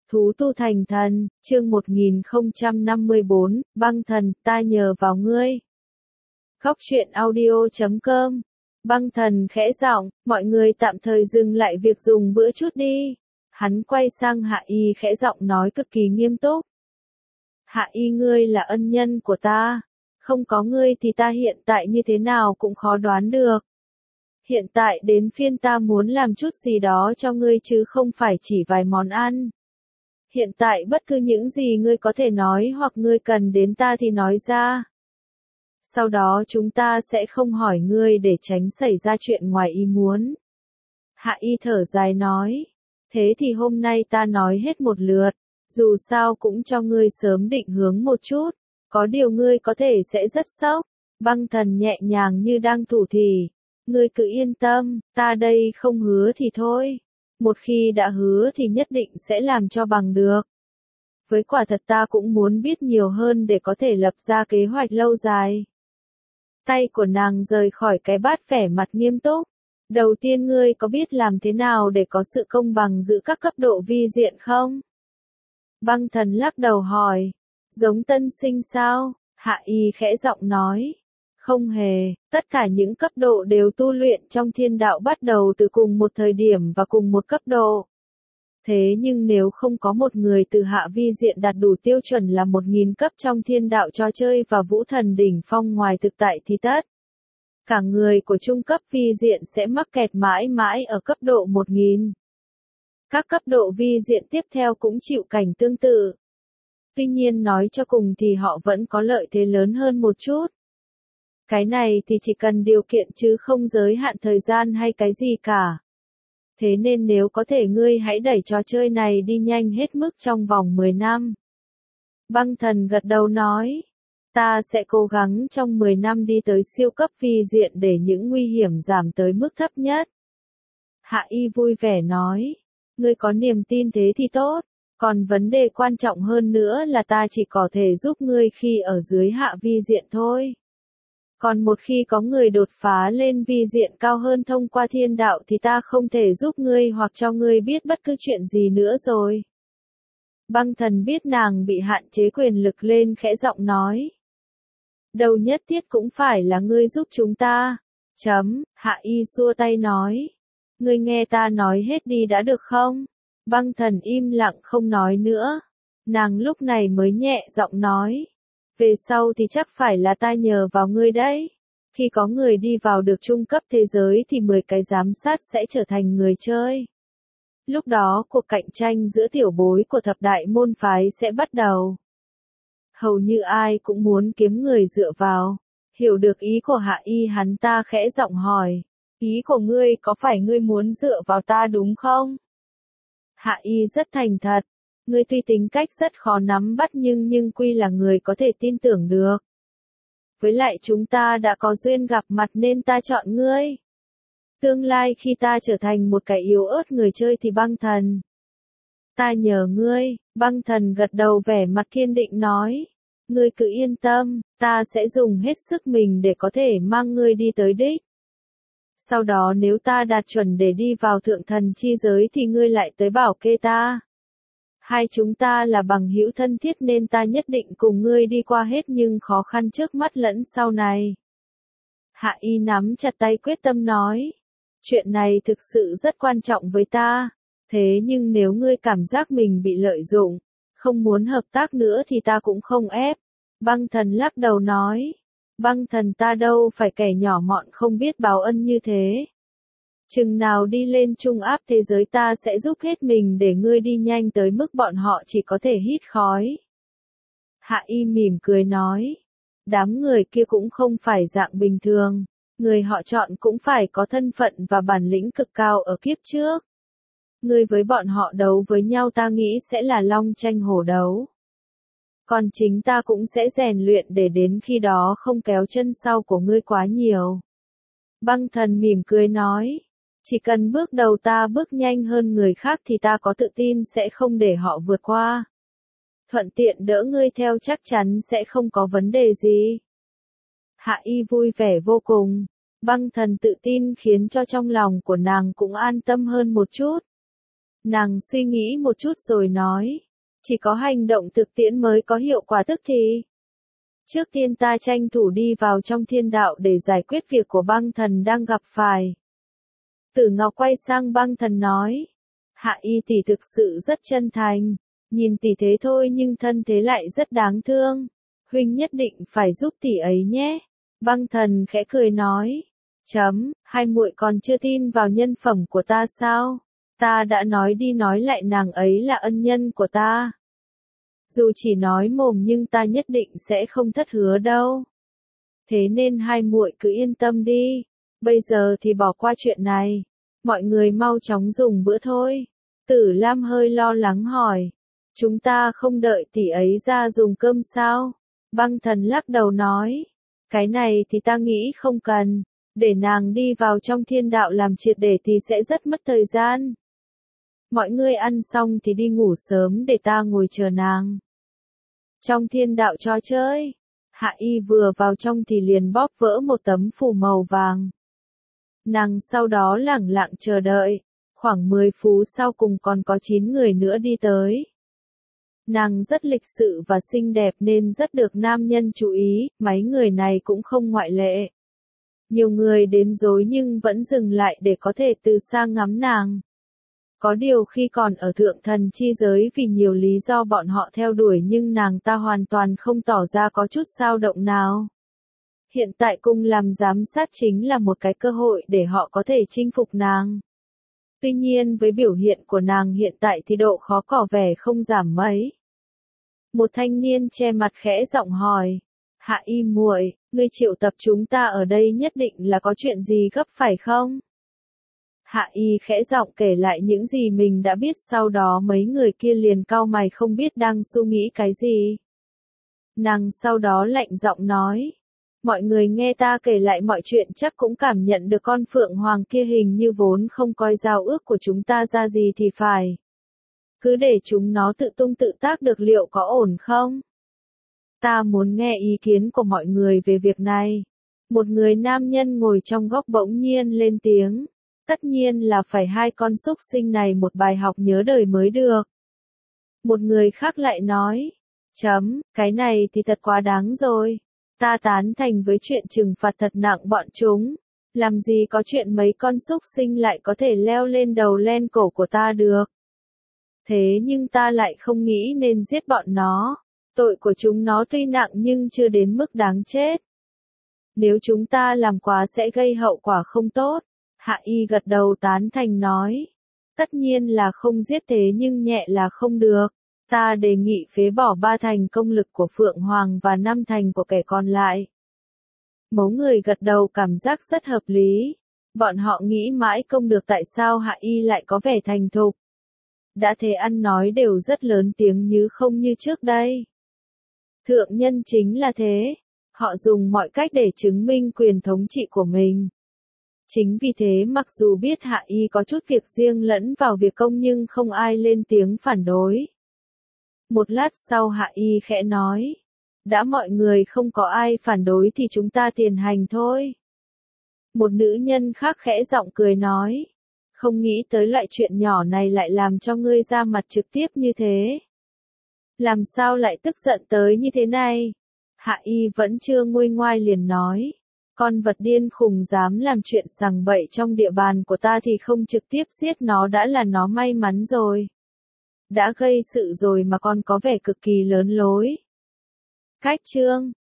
Thú tu thành thần, chương 1054, băng thần, ta nhờ vào ngươi. Góc truyện audio.com. Băng thần khẽ giọng, mọi người tạm thời dừng lại việc dùng bữa chút đi. Hắn quay sang Hạ Y khẽ giọng nói cực kỳ nghiêm túc. Hạ Y, ngươi là ân nhân của ta. Không có ngươi thì ta hiện tại như thế nào cũng khó đoán được. Hiện tại đến phiên ta muốn làm chút gì đó cho ngươi chứ không phải chỉ vài món ăn. Hiện tại bất cứ những gì ngươi có thể nói hoặc ngươi cần đến ta thì nói ra. Sau đó chúng ta sẽ không hỏi ngươi để tránh xảy ra chuyện ngoài ý muốn. Hạ Y thở dài nói. Thế thì hôm nay ta nói hết một lượt. Dù sao cũng cho ngươi sớm định hướng một chút. Có điều ngươi có thể sẽ rất sốc. Băng thần nhẹ nhàng như đang thủ thỉ. Ngươi cứ yên tâm, ta đây không hứa thì thôi. Một khi đã hứa thì nhất định sẽ làm cho bằng được. Với quả thật ta cũng muốn biết nhiều hơn để có thể lập ra kế hoạch lâu dài. Tay của nàng rời khỏi cái bát vẻ mặt nghiêm túc. Đầu tiên ngươi có biết làm thế nào để có sự công bằng giữa các cấp độ vi diện không? Băng thần lắc đầu hỏi. Giống tân sinh sao? Hạ Y khẽ giọng nói. Không hề, tất cả những cấp độ đều tu luyện trong thiên đạo bắt đầu từ cùng một thời điểm và cùng một cấp độ. Thế nhưng nếu không có một người từ hạ vi diện đạt đủ tiêu chuẩn là 1000 cấp trong thiên đạo trò chơi và vũ thần đỉnh phong ngoài thực tại thì tất. Cả người của trung cấp vi diện sẽ mắc kẹt mãi mãi ở cấp độ 1000. Các cấp độ vi diện tiếp theo cũng chịu cảnh tương tự. Tuy nhiên nói cho cùng thì họ vẫn có lợi thế lớn hơn một chút. Cái này thì chỉ cần điều kiện chứ không giới hạn thời gian hay cái gì cả. Thế nên nếu có thể ngươi hãy đẩy trò chơi này đi nhanh hết mức trong vòng 10 năm. Băng thần gật đầu nói. Ta sẽ cố gắng trong 10 năm đi tới siêu cấp vi diện để những nguy hiểm giảm tới mức thấp nhất. Hạ Y vui vẻ nói. Ngươi có niềm tin thế thì tốt. Còn vấn đề quan trọng hơn nữa là ta chỉ có thể giúp ngươi khi ở dưới hạ vi diện thôi. Còn một khi có người đột phá lên vi diện cao hơn thông qua thiên đạo thì ta không thể giúp ngươi hoặc cho ngươi biết bất cứ chuyện gì nữa rồi. Băng thần biết nàng bị hạn chế quyền lực lên khẽ giọng nói. Đâu nhất thiết cũng phải là ngươi giúp chúng ta. Hạ Y xua tay nói. Ngươi nghe ta nói hết đi đã được không? Băng thần im lặng không nói nữa. Nàng lúc này mới nhẹ giọng nói. Về sau thì chắc phải là ta nhờ vào ngươi đấy. Khi có người đi vào được trung cấp thế giới thì 10 cái giám sát sẽ trở thành người chơi. Lúc đó cuộc cạnh tranh giữa tiểu bối của thập đại môn phái sẽ bắt đầu. Hầu như ai cũng muốn kiếm người dựa vào. Hiểu được ý của Hạ Y hắn ta khẽ giọng hỏi. Ý của ngươi có phải ngươi muốn dựa vào ta đúng không? Hạ Y rất thành thật. Ngươi tuy tính cách rất khó nắm bắt nhưng quy là người có thể tin tưởng được. Với lại chúng ta đã có duyên gặp mặt nên ta chọn ngươi. Tương lai khi ta trở thành một cái yếu ớt người chơi thì băng thần. Ta nhờ ngươi, băng thần gật đầu vẻ mặt kiên định nói. Ngươi cứ yên tâm, ta sẽ dùng hết sức mình để có thể mang ngươi đi tới đích. Sau đó nếu ta đạt chuẩn để đi vào thượng thần chi giới thì ngươi lại tới bảo kê ta. Hai chúng ta là bằng hữu thân thiết nên ta nhất định cùng ngươi đi qua hết nhưng khó khăn trước mắt lẫn sau này. Hạ Y nắm chặt tay quyết tâm nói. Chuyện này thực sự rất quan trọng với ta. Thế nhưng nếu ngươi cảm giác mình bị lợi dụng, không muốn hợp tác nữa thì ta cũng không ép. Băng thần lắc đầu nói. Băng thần ta đâu phải kẻ nhỏ mọn không biết báo ân như thế. Chừng nào đi lên trung áp thế giới ta sẽ giúp hết mình để ngươi đi nhanh tới mức bọn họ chỉ có thể hít khói. Hạ Y mỉm cười nói. Đám người kia cũng không phải dạng bình thường. Người họ chọn cũng phải có thân phận và bản lĩnh cực cao ở kiếp trước. Ngươi với bọn họ đấu với nhau ta nghĩ sẽ là long tranh hổ đấu. Còn chính ta cũng sẽ rèn luyện để đến khi đó không kéo chân sau của ngươi quá nhiều. Băng thần mỉm cười nói. Chỉ cần bước đầu ta bước nhanh hơn người khác thì ta có tự tin sẽ không để họ vượt qua. Thuận tiện đỡ ngươi theo chắc chắn sẽ không có vấn đề gì. Hạ Y vui vẻ vô cùng. Băng thần tự tin khiến cho trong lòng của nàng cũng an tâm hơn một chút. Nàng suy nghĩ một chút rồi nói. Chỉ có hành động thực tiễn mới có hiệu quả tức thì. Trước tiên ta tranh thủ đi vào trong thiên đạo để giải quyết việc của băng thần đang gặp phải. Tử Ngọc quay sang băng thần nói. Hạ y tỷ thực sự rất chân thành. Nhìn tỷ thế thôi nhưng thân thế lại rất đáng thương. Huynh nhất định phải giúp tỷ ấy nhé. Băng thần khẽ cười nói. Hai muội còn chưa tin vào nhân phẩm của ta sao? Ta đã nói đi nói lại nàng ấy là ân nhân của ta. Dù chỉ nói mồm nhưng ta nhất định sẽ không thất hứa đâu. Thế nên hai muội cứ yên tâm đi. Bây giờ thì bỏ qua chuyện này. Mọi người mau chóng dùng bữa thôi. Tử Lam hơi lo lắng hỏi. Chúng ta không đợi tỷ ấy ra dùng cơm sao? Băng thần lắc đầu nói. Cái này thì ta nghĩ không cần. Để nàng đi vào trong thiên đạo làm triệt để thì sẽ rất mất thời gian. Mọi người ăn xong thì đi ngủ sớm để ta ngồi chờ nàng. Trong thiên đạo trò chơi, Hạ Y vừa vào trong thì liền bóp vỡ một tấm phù màu vàng. Nàng sau đó lẳng lặng chờ đợi, khoảng 10 phút sau cùng còn có 9 người nữa đi tới. Nàng rất lịch sự và xinh đẹp nên rất được nam nhân chú ý, mấy người này cũng không ngoại lệ. Nhiều người đến dối nhưng vẫn dừng lại để có thể từ xa ngắm nàng. Có điều khi còn ở thượng thần chi giới vì nhiều lý do bọn họ theo đuổi nhưng nàng ta hoàn toàn không tỏ ra có chút dao động nào. Hiện tại cung làm giám sát chính là một cái cơ hội để họ có thể chinh phục nàng. Tuy nhiên với biểu hiện của nàng hiện tại thì độ khó có vẻ không giảm mấy. Một thanh niên che mặt khẽ giọng hỏi. Hạ Y muội, ngươi triệu tập chúng ta ở đây nhất định là có chuyện gì gấp phải không? Hạ Y khẽ giọng kể lại những gì mình đã biết, sau đó mấy người kia liền cau mày không biết đang suy nghĩ cái gì. Nàng sau đó lạnh giọng nói. Mọi người nghe ta kể lại mọi chuyện chắc cũng cảm nhận được con Phượng Hoàng kia hình như vốn không coi giao ước của chúng ta ra gì thì phải. Cứ để chúng nó tự tung tự tác được liệu có ổn không? Ta muốn nghe ý kiến của mọi người về việc này. Một người nam nhân ngồi trong góc bỗng nhiên lên tiếng. Tất nhiên là phải hai con súc sinh này một bài học nhớ đời mới được. Một người khác lại nói. Cái này thì thật quá đáng rồi. Ta tán thành với chuyện trừng phạt thật nặng bọn chúng. Làm gì có chuyện mấy con súc sinh lại có thể leo lên đầu len cổ của ta được. Thế nhưng ta lại không nghĩ nên giết bọn nó. Tội của chúng nó tuy nặng nhưng chưa đến mức đáng chết. Nếu chúng ta làm quá sẽ gây hậu quả không tốt. Hạ Y gật đầu tán thành nói. Tất nhiên là không giết thế nhưng nhẹ là không được. Ta đề nghị phế bỏ 3 thành công lực của Phượng Hoàng và 5 thành của kẻ còn lại. Mấu người gật đầu cảm giác rất hợp lý. Bọn họ nghĩ mãi không được tại sao Hạ Y lại có vẻ thành thục. Đã thế ăn nói đều rất lớn tiếng như không như trước đây. Thượng nhân chính là thế. Họ dùng mọi cách để chứng minh quyền thống trị của mình. Chính vì thế mặc dù biết Hạ Y có chút việc riêng lẫn vào việc công nhưng không ai lên tiếng phản đối. Một lát sau Hạ Y khẽ nói. Đã mọi người không có ai phản đối thì chúng ta tiền hành thôi. Một nữ nhân khác khẽ giọng cười nói. Không nghĩ tới loại chuyện nhỏ này lại làm cho ngươi ra mặt trực tiếp như thế. Làm sao lại tức giận tới như thế này? Hạ Y vẫn chưa nguôi ngoai liền nói. Con vật điên khùng dám làm chuyện sằng bậy trong địa bàn của ta thì không trực tiếp giết nó đã là nó may mắn rồi. Đã gây sự rồi mà còn có vẻ cực kỳ lớn lối. Cách chương